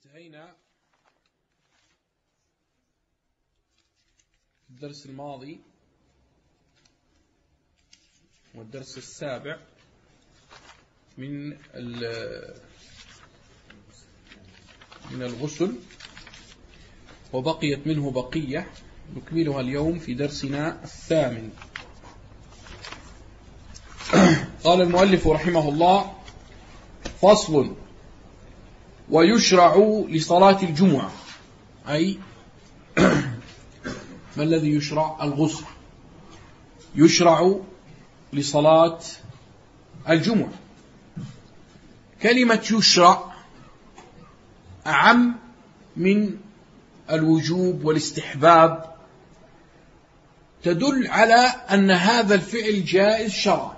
انتهينا الدرس الماضي والدرس السابع من الغسل، وبقيت منه بقية نكملها اليوم في درسنا الثامن. قال المؤلف رحمه الله: فصل: ويشرع لصلاة الجمعة، أي ما الذي يشرع؟ الغسل. يشرع لصلاة الجمعة. كلمة يشرع أعم من الوجوب والاستحباب، تدل على أن هذا الفعل جائز شرعا.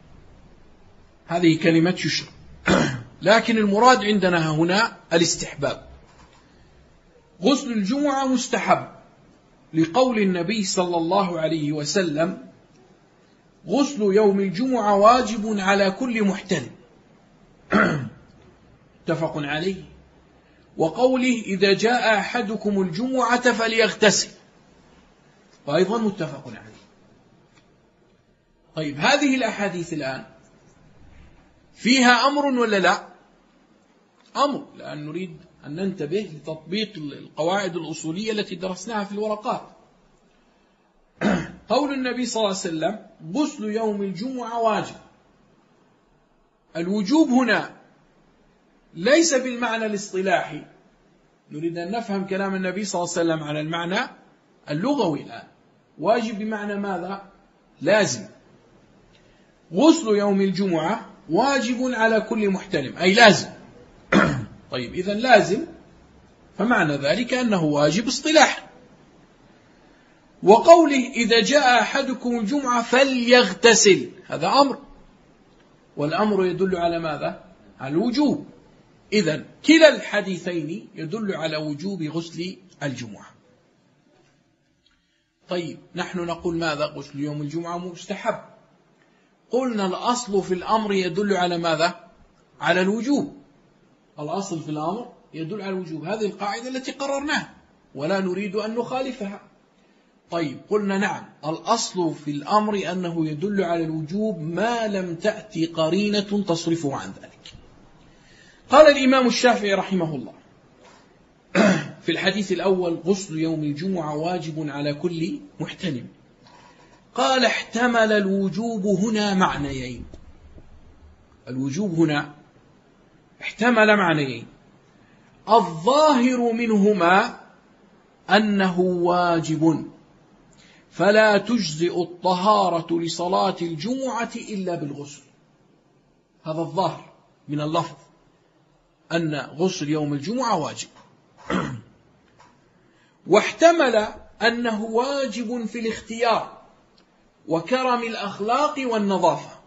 هذه كلمة يشرع، لكن المراد عندنا هنا الاستحباب. غسل الجمعة مستحب لقول النبي صلى الله عليه وسلم: غسل يوم الجمعة واجب على كل محتلم. متفق عليه. وقوله: إذا جاء أحدكم الجمعة فليغتسل، وأيضا متفق عليه. طيب، هذه الأحاديث الآن فيها أمر ولا لا؟ أمر، لأن نريد أن ننتبه لتطبيق القواعد الأصولية التي درسناها في الورقات. قول النبي صلى الله عليه وسلم: غسل يوم الجمعة واجب. الوجوب هنا ليس بالمعنى الاصطلاحي، نريد أن نفهم كلام النبي صلى الله عليه وسلم على المعنى اللغوي. الآن واجب بمعنى ماذا؟ لازم. غسل يوم الجمعة واجب على كل محتلم، أي لازم. طيب، إذن لازم، فمعنى ذلك أنه واجب اصطلاحا. وقوله: إذا جاء أحدكم الجمعة فليغتسل، هذا أمر، والأمر يدل على ماذا؟ على الوجوب. إذن كلا الحديثين يدل على وجوب غسل الجمعة. طيب، نحن نقول ماذا؟ غسل يوم الجمعة مستحب. قلنا الأصل في الأمر يدل على ماذا؟ على الوجوب. الأصل في الأمر يدل على الوجوب، هذه القاعدة التي قررناها ولا نريد أن نخالفها. طيب، قلنا نعم، الأصل في الأمر أنه يدل على الوجوب ما لم تأتي قرينة تصرفه عن ذلك. قال الإمام الشافعي رحمه الله في الحديث الأول: غسل يوم الجمعة واجب على كل محتلم. قال: احتمل الوجوب هنا معنيين. الوجوب هنا احتمل معنيين، الظاهر منهما أنه واجب، فلا تجزئ الطهارة لصلاة الجمعة إلا بالغسل. هذا الظاهر من اللفظ، أن غسل يوم الجمعة واجب. واحتمل أنه واجب في الاختيار وكرم الأخلاق والنظافة.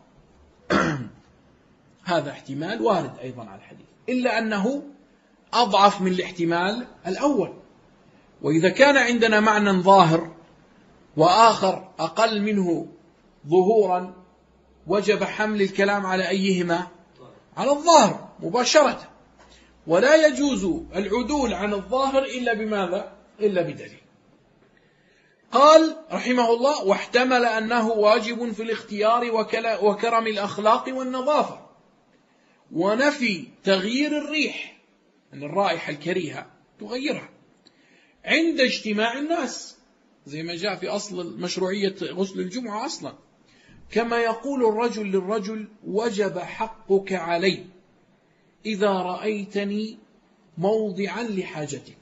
هذا احتمال وارد أيضا على الحديث، إلا أنه أضعف من الاحتمال الأول. وإذا كان عندنا معنى ظاهر وآخر أقل منه ظهورا، وجب حمل الكلام على أيهما؟ على الظاهر مباشرة، ولا يجوز العدول عن الظاهر إلا بماذا؟ إلا بدليل. قال رحمه الله: واحتمل أنه واجب في الاختيار وكرم الأخلاق والنظافة، ونفي تغيير الريح، أن الرائحة الكريهة تغيرها عند اجتماع الناس، زي ما جاء في أصل مشروعية غسل الجمعة أصلا، كما يقول الرجل للرجل: وجب حقك علي إذا رأيتني موضعا لحاجتك.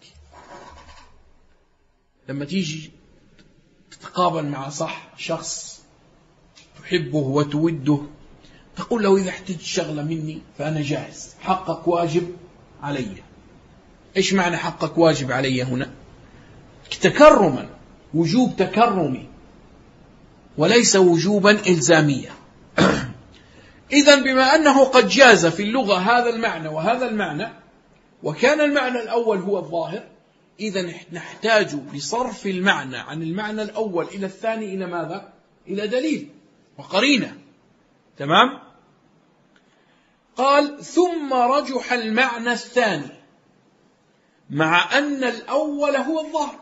لما تيجي تتقابل مع شخص تحبه وتوده، تقول له: إذا احتجت شغلة مني فأنا جاهز، حقك واجب علي. إيش معنى حقك واجب علي هنا؟ تكرما، وجوب تكرمي، وليس وجوبا إلزاميا. إذن بما أنه قد جاز في اللغة هذا المعنى وهذا المعنى، وكان المعنى الأول هو الظاهر، إذن نحتاج لصرف المعنى عن المعنى الأول إلى الثاني إلى ماذا؟ إلى دليل وقرينة. تمام؟ قال: ثم رجح المعنى الثاني. مع أن الأول هو الظاهر،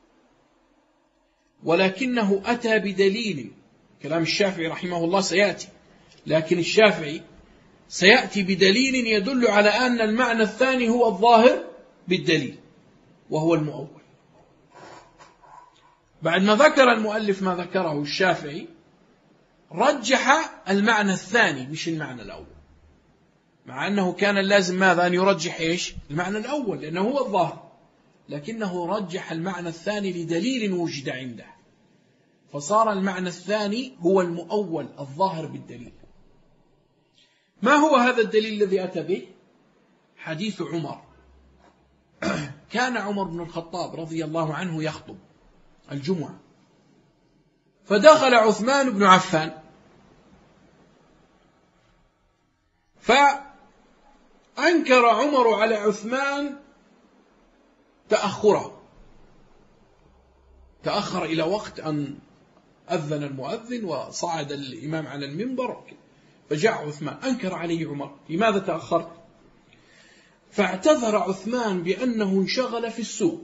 ولكنه أتى بدليل. كلام الشافعي رحمه الله سيأتي، لكن الشافعي سيأتي بدليل يدل على أن المعنى الثاني هو الظاهر بالدليل، وهو المؤول. بعد ما ذكر المؤلف ما ذكره الشافعي، رجح المعنى الثاني مش المعنى الأول، مع أنه كان اللازم ماذا؟ أن يرجح إيش؟ المعنى الأول لأنه هو الظاهر، لكنه رجح المعنى الثاني لدليل وجد عنده، فصار المعنى الثاني هو المؤول الظاهر بالدليل. ما هو هذا الدليل الذي أتى به؟ حديث عمر. كان عمر بن الخطاب رضي الله عنه يخطب الجمعة، فدخل عثمان بن عفان، فأنكر عمر على عثمان تأخره، تأخر إلى وقت أن أذن المؤذن وصعد الإمام على المنبر، فجاء عثمان أنكر عليه عمر: لماذا تأخرت؟ فاعتذر عثمان بأنه انشغل في السوق،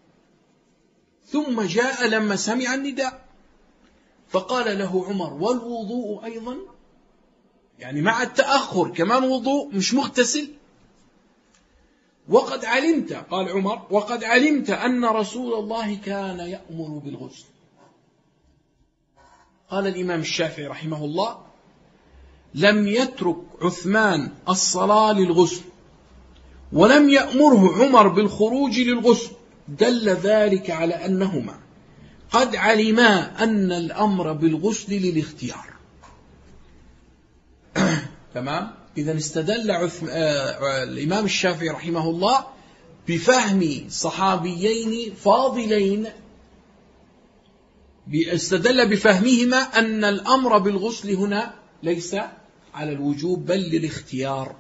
ثم جاء لما سمع النداء فقال له عمر: والوضوء أيضا؟ يعني مع التأخر كمان وضوء، مش مغتسل؟ وقد علمت، قال عمر: وقد علمت أن رسول الله كان يأمر بالغسل. قال الإمام الشافعي رحمه الله: لم يترك عثمان الصلاة للغسل، ولم يأمره عمر بالخروج للغسل، دل ذلك على أنهما قد علما أن الأمر بالغسل للاختيار. تمام؟ إذن استدل الإمام الشافعي رحمه الله بفهم صحابيين فاضلين، استدل بفهمهما أن الأمر بالغسل هنا ليس على الوجوب بل للاختيار.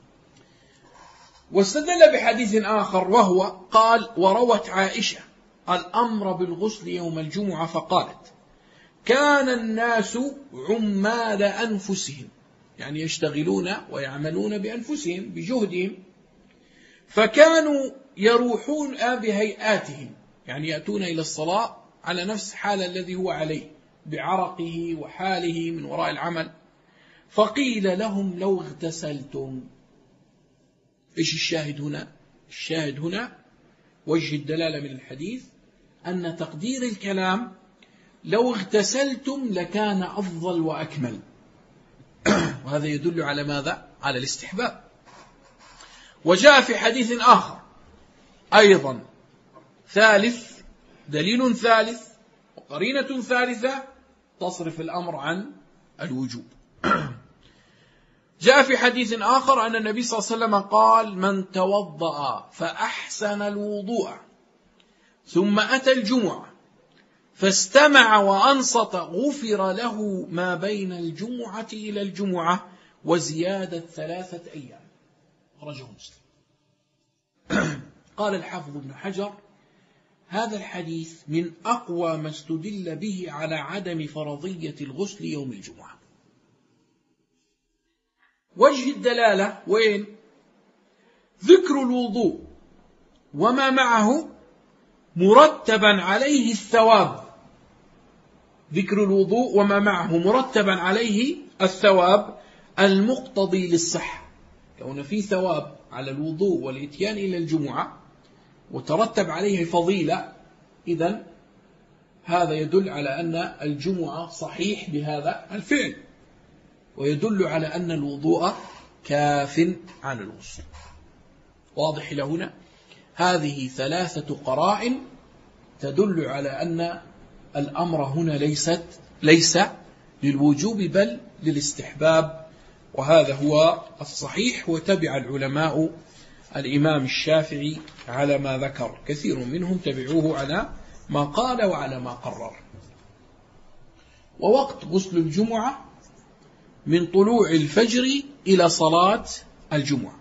واستدل بحديث آخر وهو قال: وروت عائشة الأمر بالغسل يوم الجمعة فقالت: كان الناس عمال أنفسهم، يعني يشتغلون ويعملون بأنفسهم بجهدهم، فكانوا يروحون بهيئاتهم، يعني يأتون إلى الصلاة على نفس حال الذي هو عليه بعرقه وحاله من وراء العمل، فقيل لهم: لو اغتسلتم. إيش الشاهد هنا؟ الشاهد هنا وجه الدلالة من الحديث أن تقدير الكلام لو اغتسلتم لكان أفضل وأكمل. وهذا يدل على ماذا؟ على الاستحباب. وجاء في حديث آخر أيضا ثالث، دليل ثالث وقرينة ثالثة تصرف الأمر عن الوجوب. جاء في حديث آخر أن النبي صلى الله عليه وسلم قال: من توضأ فأحسن الوضوء ثم أتى الجمعة فاستمع وأنصت غفر له ما بين الجمعة إلى الجمعة وزيادة 3 أيام. أخرجه مسلم. قال الحافظ ابن حجر: هذا الحديث من أقوى ما استدل به على عدم فرضية الغسل يوم الجمعة. وجه الدلالة وين؟ ذكر الوضوء وما معه مرتبا عليه الثواب. ذكر الوضوء وما معه مرتبا عليه الثواب المقتضي للصحة، كون في ثواب على الوضوء والإتيان إلى الجمعة وترتب عليه فضيلة، إذن هذا يدل على أن الجمعة صحيح بهذا الفعل، ويدل على أن الوضوء كاف عن الغسل. واضح إلى هنا؟ هذه 3 قرائن تدل على أن الأمر هنا ليس للوجوب بل للاستحباب، وهذا هو الصحيح. وتبع العلماء الإمام الشافعي على ما ذكر، كثير منهم تبعوه على ما قال وعلى ما قرر. ووقت غسل الجمعة من طلوع الفجر إلى صلاة الجمعة،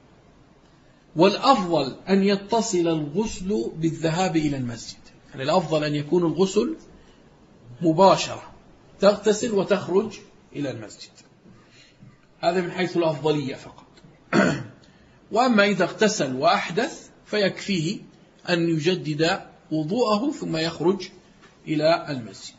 والأفضل أن يتصل الغسل بالذهاب إلى المسجد، يعني الأفضل أن يكون الغسل مباشرة، تغتسل وتخرج إلى المسجد، هذا من حيث الأفضلية فقط. وأما إذا اغتسل وأحدث فيكفيه أن يجدد وضوءه ثم يخرج إلى المسجد.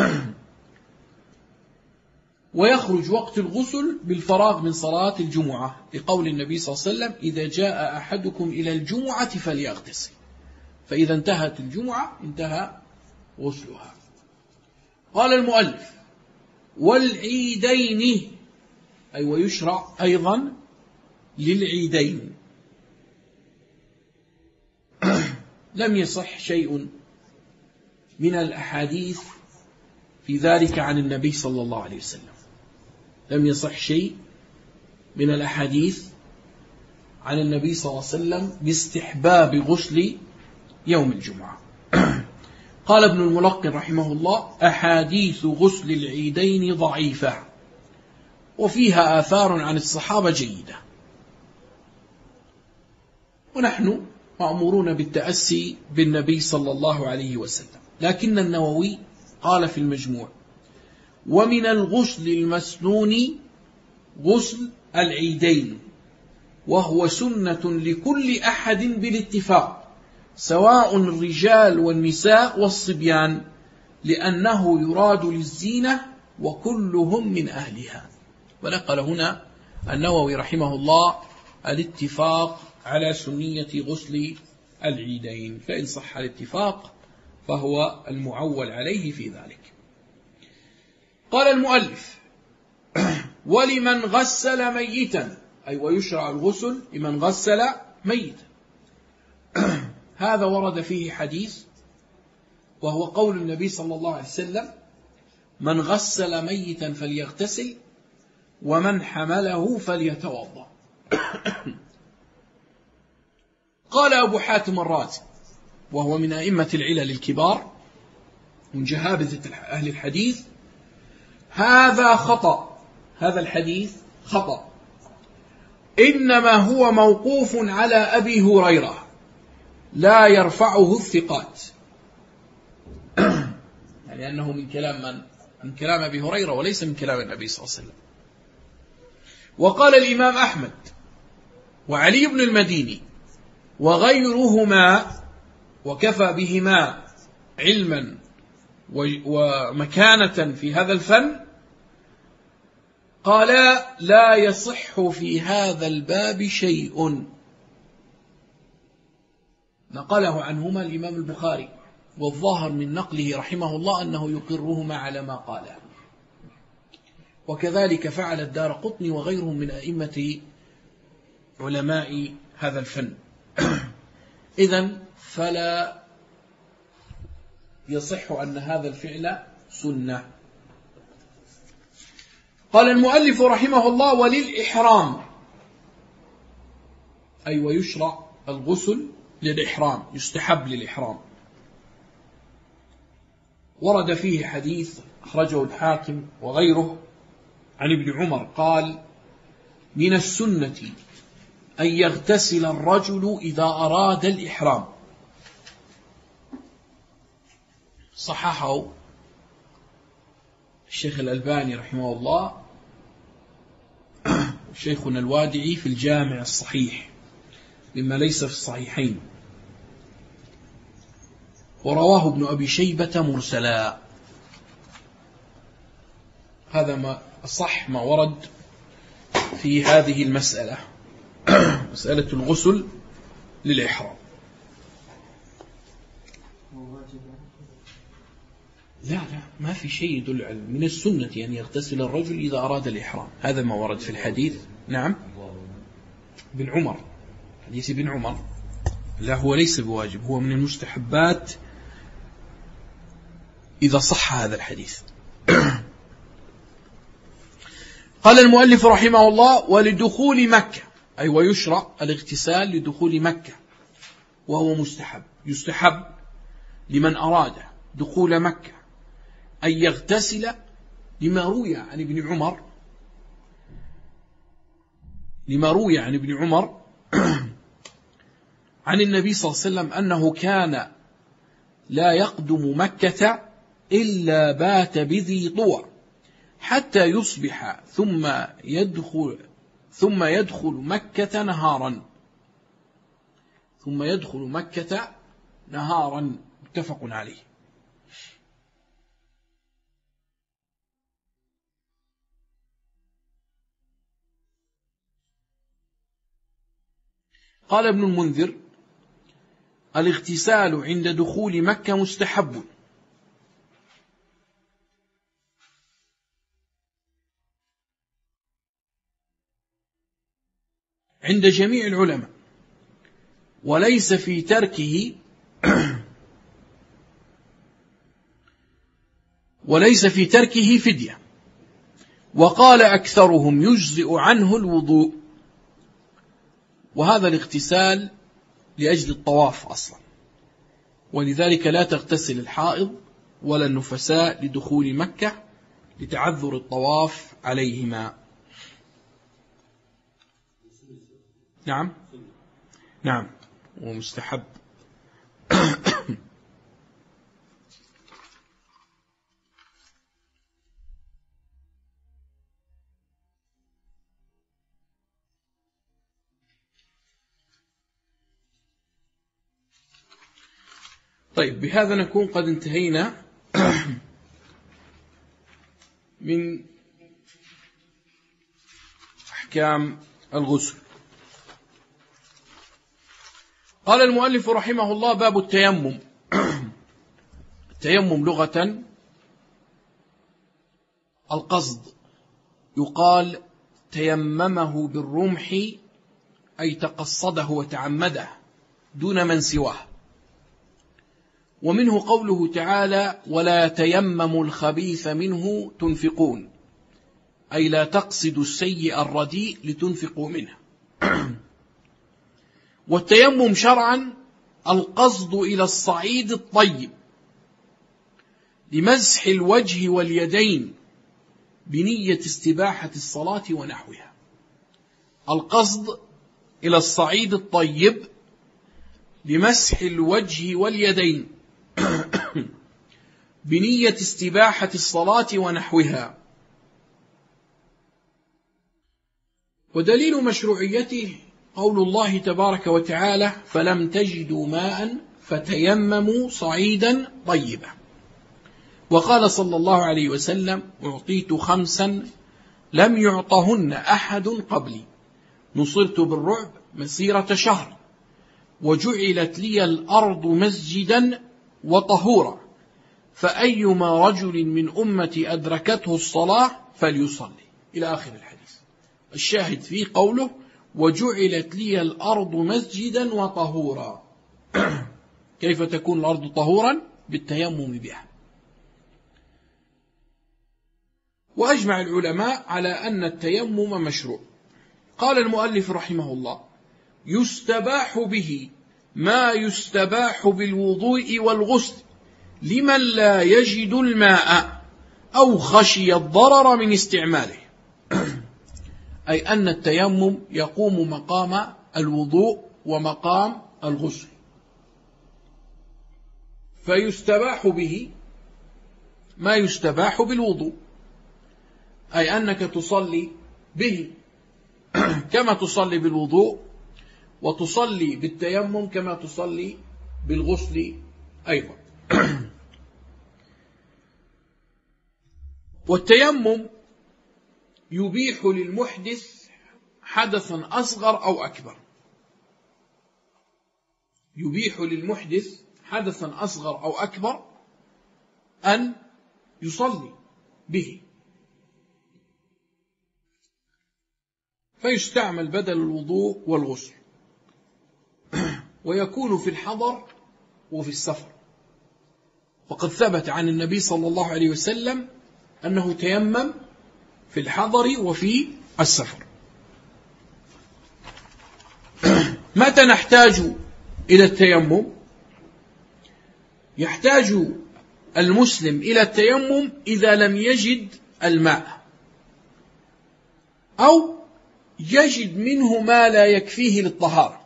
ويخرج وقت الغسل بالفراغ من صلاة الجمعة، لقول النبي صلى الله عليه وسلم: إذا جاء أحدكم إلى الجمعة فليغتسل، فإذا انتهت الجمعة انتهى غسلها. قال المؤلف: والعيدين، أي ويشرع أيضا للعيدين. لم يصح شيء من الأحاديث في ذلك عن النبي صلى الله عليه وسلم، لم يصح شيء من الأحاديث عن النبي صلى الله عليه وسلم باستحباب غسل يوم الجمعة. قال ابن الملقن رحمه الله: أحاديث غسل العيدين ضعيفة، وفيها آثار عن الصحابة جيدة. ونحن مأمورون بالتأسي بالنبي صلى الله عليه وسلم. لكن النووي قال في المجموع: ومن الغسل المسنون غسل العيدين، وهو سنة لكل أحد بالاتفاق، سواء الرجال والنساء والصبيان، لأنه يراد للزينة وكلهم من أهلها. ونقل هنا النووي رحمه الله الاتفاق على سنية غسل العيدين، فإن صح الاتفاق فهو المعول عليه في ذلك. قال المؤلف: ولمن غسل ميتا، أي ويشرع الغسل لمن غسل ميتا. هذا ورد فيه حديث، وهو قول النبي صلى الله عليه وسلم: من غسل ميتا فليغتسل، ومن حمله فليتوضأ. قال أبو حاتم الرازي، وهو من أئمة العلل الكبار من جهابذة أهل الحديث: هذا خطأ، هذا الحديث خطأ، إنما هو موقوف على أبي هريرة، لا يرفعه الثقات. يعني أنه من كلام من؟ من كلام أبي هريرة، وليس من كلام النبي صلى الله عليه وسلم. وقال الإمام أحمد وعلي بن المديني وغيرهما، وكفى بهما علما ومكانة في هذا الفن، قالا: لا يصح في هذا الباب شيء. نقله عنهما الإمام البخاري، والظاهر من نقله رحمه الله أنه يقرهما على ما قاله. وكذلك فعل الدارقطني وغيرهم من أئمة علماء هذا الفن. إذن فلا يصح أن هذا الفعل سنة. قال المؤلف رحمه الله: وللإحرام، أي ويشرع الغسل للإحرام، يستحب للإحرام. ورد فيه حديث أخرجه الحاكم وغيره عن ابن عمر قال: من السنة أن يغتسل الرجل إذا أراد الإحرام. صححه الشيخ الألباني رحمه الله، شيخنا الوادعي في الجامع الصحيح مما ليس في الصحيحين، ورواه ابن أبي شيبة مرسلا. هذا ما الصح ما ورد في هذه المسألة، مسألة الغسل للإحرام. لا ما في شيء يدل على من السنة أن يغتسل الرجل إذا أراد الإحرام، هذا ما ورد في الحديث. نعم، بن عمر، حديث ابن عمر. لا، هو ليس بواجب، هو من المستحبات إذا صح هذا الحديث. قال المؤلف رحمه الله: ولدخول مكة، أي ويشرع الاغتسال لدخول مكة، وهو مستحب، يستحب لمن أراد دخول مكة أن يغتسل، لما روي عن ابن عمر، عن النبي صلى الله عليه وسلم أنه كان لا يقدم مكة إلا بات بذي طوى حتى يصبح ثم يدخل مكة نهارا، ثم يدخل مكة نهارا، متفق عليه. قال ابن المنذر: الاغتسال عند دخول مكة مستحب، عند جميع العلماء، وليس في تركه فدية. وقال أكثرهم يجزئ عنه الوضوء، وهذا الاغتسال لأجل الطواف أصلا، ولذلك لا تغتسل الحائض ولا النفساء لدخول مكة لتعذر الطواف عليهما. نعم ومستحب. طيب، بهذا نكون قد انتهينا من أحكام الغسل. قال المؤلف رحمه الله: باب التيمم. التيمم لغة القصد، يقال تيممه بالرمح، أي تقصده وتعمده دون من سواه. ومنه قوله تعالى: ولا تيمموا الخبيث منه تنفقون، أي لا تقصدوا السيء الرديء لتنفقوا منه. والتيمم شرعا القصد إلى الصعيد الطيب لمسح الوجه واليدين بنية استباحة الصلاة ونحوها. القصد إلى الصعيد الطيب لمسح الوجه واليدين بنية استباحة الصلاة ونحوها. ودليل مشروعيته قول الله تبارك وتعالى: فلم تجدوا ماء فتيمموا صعيدا طيبا. وقال صلى الله عليه وسلم: أعطيت 5 لم يعطهن أحد قبلي، نصرت بالرعب مسيرة شهر، وجعلت لي الأرض مسجدا وطهورا، فأيما رجل من أمتي أدركته الصلاة فليصلي، إلى آخر الحديث. الشاهد فيه قوله: وجعلت لي الأرض مسجدا وطهورا. كيف تكون الأرض طهورا؟ بالتيمم بها. وأجمع العلماء على أن التيمم مشروع. قال المؤلف رحمه الله: يستباح به ما يستباح بالوضوء والغسل لمن لا يجد الماء أو خشي الضرر من استعماله. أي أن التيمم يقوم مقام الوضوء ومقام الغسل. فيستباح به ما يستباح بالوضوء، أي أنك تصلي به كما تصلي بالوضوء، وتصلي بالتيمم كما تصلي بالغسل أيضا. والتيمم يبيح للمحدث حدثا أصغر أو أكبر، يبيح للمحدث حدثا أصغر أو أكبر أن يصلي به، فيستعمل بدل الوضوء والغسل، ويكون في الحضر وفي السفر. وقد ثبت عن النبي صلى الله عليه وسلم أنه تيمم في الحضر وفي السفر. متى نحتاج إلى التيمم؟ يحتاج المسلم إلى التيمم إذا لم يجد الماء، أو يجد منه ما لا يكفيه للطهارة،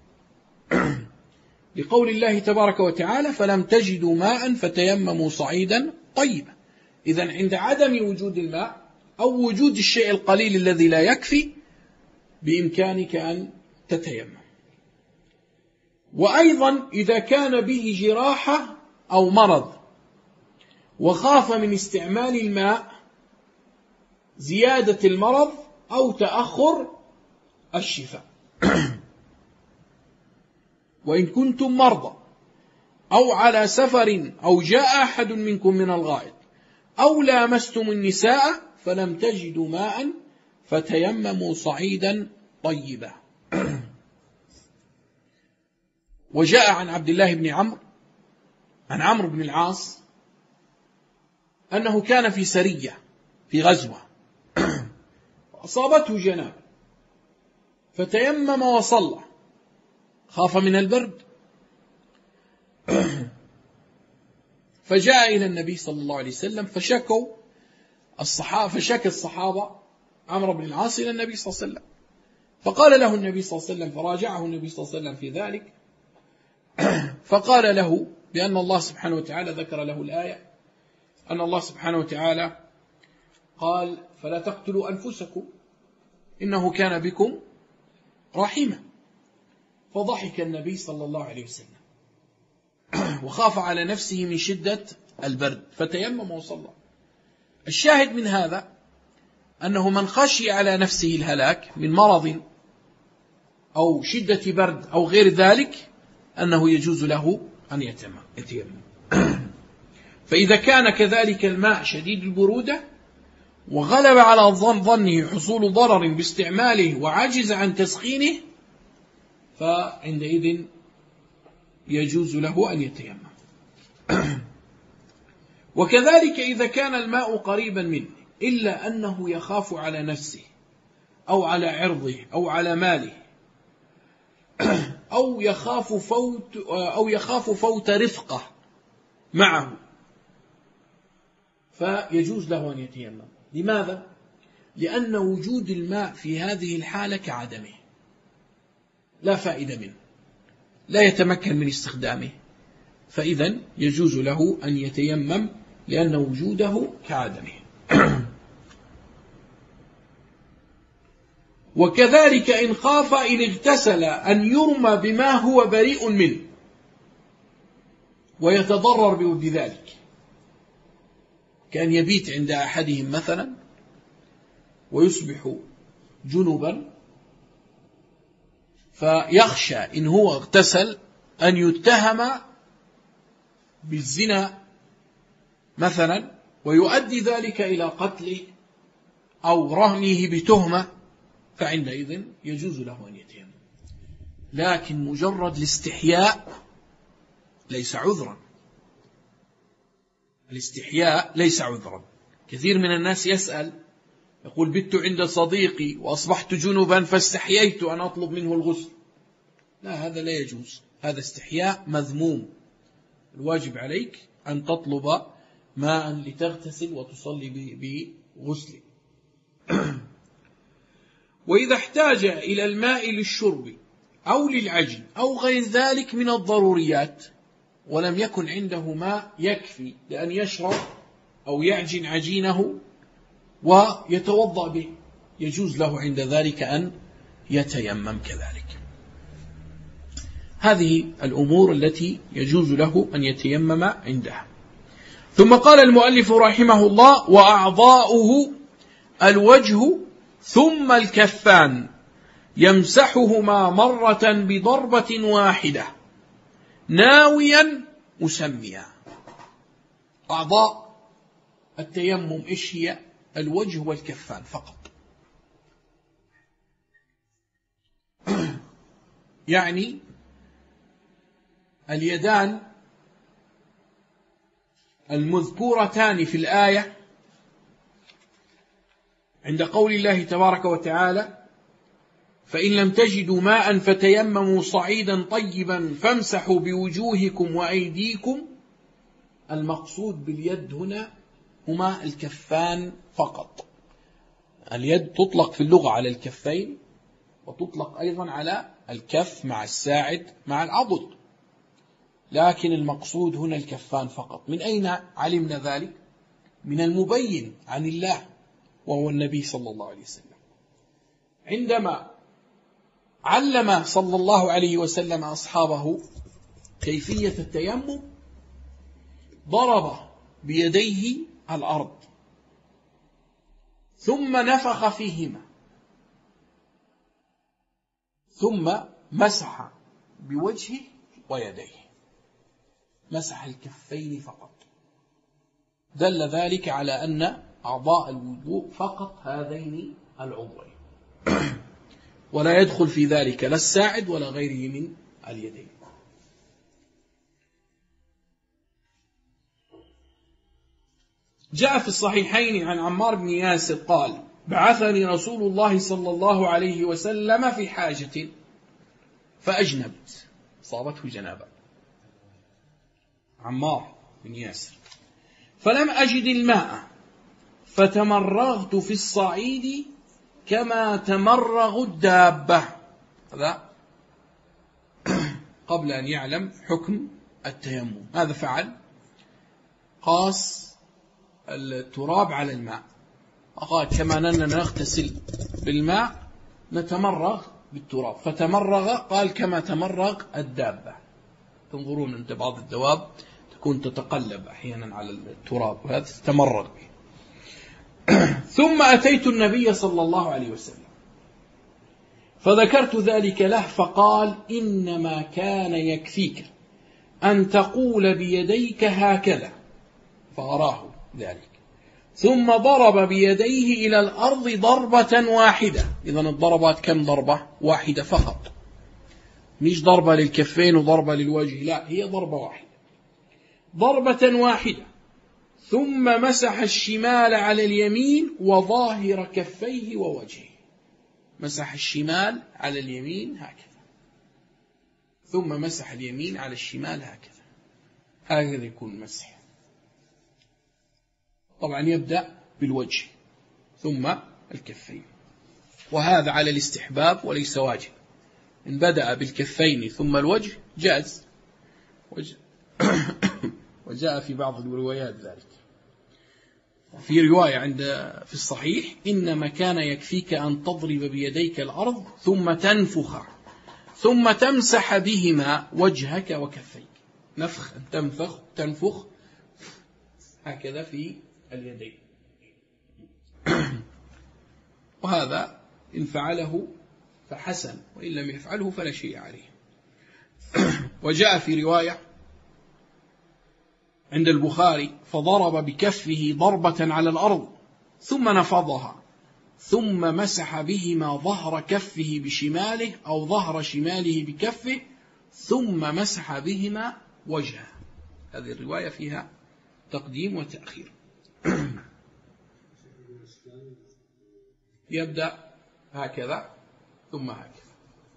لقول الله تبارك وتعالى: فلم تجدوا ماء فتيمموا صعيدا طيبا. إذن عند عدم وجود الماء أو وجود الشيء القليل الذي لا يكفي، بإمكانك أن تتيمم. وأيضا إذا كان به جراحة أو مرض وخاف من استعمال الماء زيادة المرض أو تأخر الشفاء. وإن كنتم مرضى أو على سفر أو جاء أحد منكم من الغائط أو لامستم النساء فلم تجدوا ماء فتيمموا صعيدا طيبا. وجاء عن عبد الله بن عمرو عن عمرو بن العاص أنه كان في سرية في غزوة أصابته جنابة فتيمم وصلى، خاف من البرد فجاء إلى النبي صلى الله عليه وسلم فشكى الصحابة عمرو بن العاص إلى النبي صلى الله عليه وسلم، فقال له النبي صلى الله عليه وسلم، فراجعه النبي صلى الله عليه وسلم في ذلك، فقال له بأن الله سبحانه وتعالى ذكر له الآية أن الله سبحانه وتعالى قال فلا تقتلوا أنفسكم إنه كان بكم رحيما. فضحك النبي صلى الله عليه وسلم وخاف على نفسه من شدة البرد فتيمم وصلى. الشاهد من هذا أنه من خشي على نفسه الهلاك من مرض أو شدة برد أو غير ذلك أنه يجوز له أن يتيمم. فإذا كان كذلك الماء شديد البرودة وغلب على ظنه حصول ضرر باستعماله وعجز عن تسخينه فعندئذ يجوز له أن يتيمم. وكذلك إذا كان الماء قريبا منه إلا أنه يخاف على نفسه أو على عرضه أو على ماله أو يخاف فوت رفقة معه فيجوز له أن يتيمم. لماذا؟ لأن وجود الماء في هذه الحالة كعدمه، لا فائدة منه، لا يتمكن من استخدامه، فإذا يجوز له أن يتيمم لأن وجوده كعدمه. وكذلك إن خاف إن اغتسل أن يرمى بما هو بريء منه ويتضرر بذلك، كأن يبيت عند أحدهم مثلا ويصبح جنبا فيخشى إن هو اغتسل أن يتهم بالزنا مثلا ويؤدي ذلك إلى قتله أو رهنه بتهمة، فعندئذ يجوز له أن يتيمم. لكن مجرد الاستحياء ليس عذرا، الاستحياء ليس عذرا. كثير من الناس يسأل يقول بت عند صديقي وأصبحت جنبا فاستحييت أن أطلب منه الغسل. لا، هذا لا يجوز، هذا استحياء مذموم. الواجب عليك أن تطلب ماء لتغتسل وتصلي بغسل. وإذا احتاج إلى الماء للشرب أو للعجن أو غير ذلك من الضروريات ولم يكن عنده ماء يكفي لأن يشرب أو يعجن عجينه ويتوضأ به، يجوز له عند ذلك أن يتيمم كذلك. هذه الأمور التي يجوز له أن يتيمم عندها. ثم قال المؤلف رحمه الله: وأعضاؤه الوجه ثم الكفان يمسحهما مرة بضربة واحدة ناويا مسميا. أعضاء التيمم إيش هي؟ الوجه والكفان فقط. يعني اليدان المذكورتان في الآية عند قول الله تبارك وتعالى: فإن لم تجدوا ماء فتيمموا صعيدا طيبا فامسحوا بوجوهكم وأيديكم. المقصود باليد هنا هما الكفان فقط. اليد تطلق في اللغة على الكفين وتطلق أيضا على الكف مع الساعد مع العضد، لكن المقصود هنا الكفان فقط. من أين علمنا ذلك؟ من المبين عن الله وهو النبي صلى الله عليه وسلم، عندما علم صلى الله عليه وسلم أصحابه كيفية التيمم، ضرب بيديه الأرض ثم نفخ فيهما ثم مسح بوجهه ويديه، مسح الكفين فقط. دل ذلك على أن أعضاء الوضوء فقط هذين العضوين، ولا يدخل في ذلك لا الساعد ولا غيره من اليدين. جاء في الصحيحين عن عمار بن ياسر قال: بعثني رسول الله صلى الله عليه وسلم في حاجة فأجنبت، صابته جنابة، عمار بن ياسر، فلم أجد الماء فتمرغت في الصعيد كما تمرغ الدابة. هذا قبل أن يعلم حكم التيمم. ماذا فعل؟ قاس التراب على الماء، وقال كما أننا نغتسل بالماء نتمرغ بالتراب، فتمرغ قال كما تمرغ الدابة. تنظرون أنت بعض الدواب تكون تتقلب أحيانا على التراب، وهذا تتمرغ به. ثم أتيت النبي صلى الله عليه وسلم فذكرت ذلك له، فقال: إنما كان يكفيك أن تقول بيديك هكذا، فأراه ذلك، ثم ضرب بيديه إلى الأرض ضربة واحدة. إذن الضربات كم ضربة؟ واحدة فقط، مش ضربة للكفين وضربة للوجه، لا، هي ضربة واحدة، ضربة واحدة. ثم مسح الشمال على اليمين وظاهر كفيه ووجهه، مسح الشمال على اليمين هكذا، ثم مسح اليمين على الشمال هكذا. هكذا يكون مسح. طبعا يبدأ بالوجه ثم الكفين، وهذا على الاستحباب وليس واجب. إن بدأ بالكفين ثم الوجه جاز، وجاء في بعض الروايات ذلك. في رواية في الصحيح: إنما كان يكفيك أن تضرب بيديك الأرض ثم تنفخ ثم تمسح بهما وجهك وكفيك. نفخ، تنفخ هكذا في اليدين. وهذا إن فعله فحسن، وإن لم يفعله فلا شيء عليه. وجاء في رواية عند البخاري: فضرب بكفه ضربة على الأرض ثم نفضها ثم مسح بهما ظهر كفه بشماله أو ظهر شماله بكفه ثم مسح بهما وجهه. هذه الرواية فيها تقديم وتأخير. يبدأ هكذا ثم هكذا.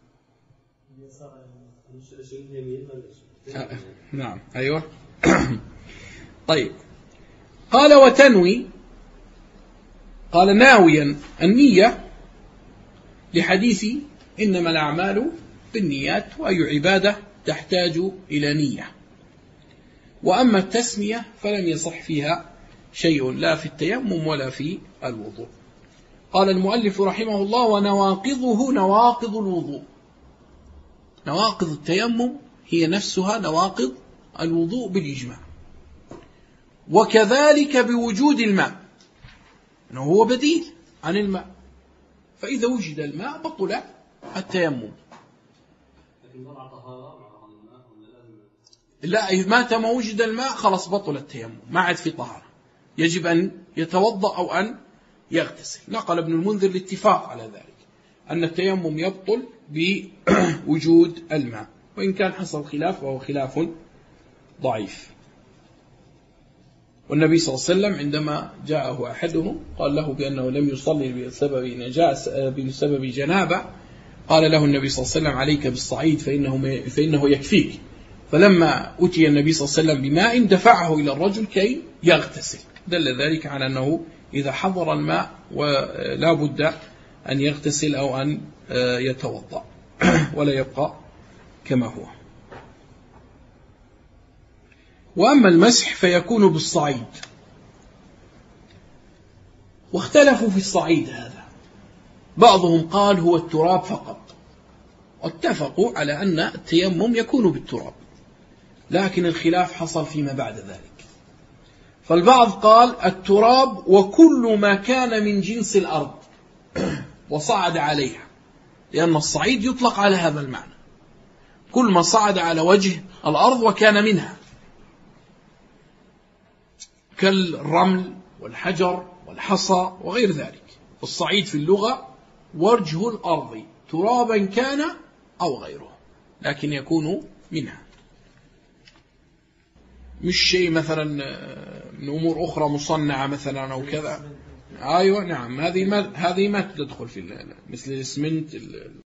نعم، أيوة. طيب، قال: وتنوي، قال ناويا النية لحديث إنما الأعمال بالنيات، وأي عبادة تحتاج إلى نية. وأما التسمية فلم يصح فيها شيء، لا في التيمم ولا في الوضوء. قال المؤلف رحمه الله: ونواقضه نواقض الوضوء. نواقض التيمم هي نفسها نواقض الوضوء بالإجماع، وكذلك بوجود الماء، أنه هو بديل عن الماء، فإذا وجد الماء بطل التيمم. لا، إذا مات ما وجد الماء خلاص بطل التيمم، ما عاد في طهارة، يجب أن يتوضأ أو أن يغتسل. نقل ابن المنذر الاتفاق على ذلك، أن التيمم يبطل بوجود الماء، وإن كان حصل خلاف وهو خلاف ضعيف. والنبي صلى الله عليه وسلم عندما جاءه أحدهم قال له بأنه لم يصلي بسبب جنابة، قال له النبي صلى الله عليه وسلم: عليك بالصعيد فإنه يكفيك. فلما أتي النبي صلى الله عليه وسلم بماء دفعه إلى الرجل كي يغتسل. دل ذلك على أنه إذا حضر الماء ولا بد أن يغتسل أو أن يتوضأ ولا يبقى كما هو. وأما المسح فيكون بالصعيد، واختلفوا في الصعيد هذا. بعضهم قال هو التراب فقط، واتفقوا على أن التيمم يكون بالتراب، لكن الخلاف حصل فيما بعد ذلك. فالبعض قال التراب وكل ما كان من جنس الأرض وصعد عليها، لأن الصعيد يطلق على هذا المعنى، كل ما صعد على وجه الأرض وكان منها، كالرمل والحجر والحصى وغير ذلك. الصعيد في اللغة وجه الأرض ترابا كان أو غيره، لكن يكون منها، مش شيء مثلا من أمور أخرى مصنعة مثلا أو كذا. أيوة نعم، هذه ما تدخل في مثل الإسمنت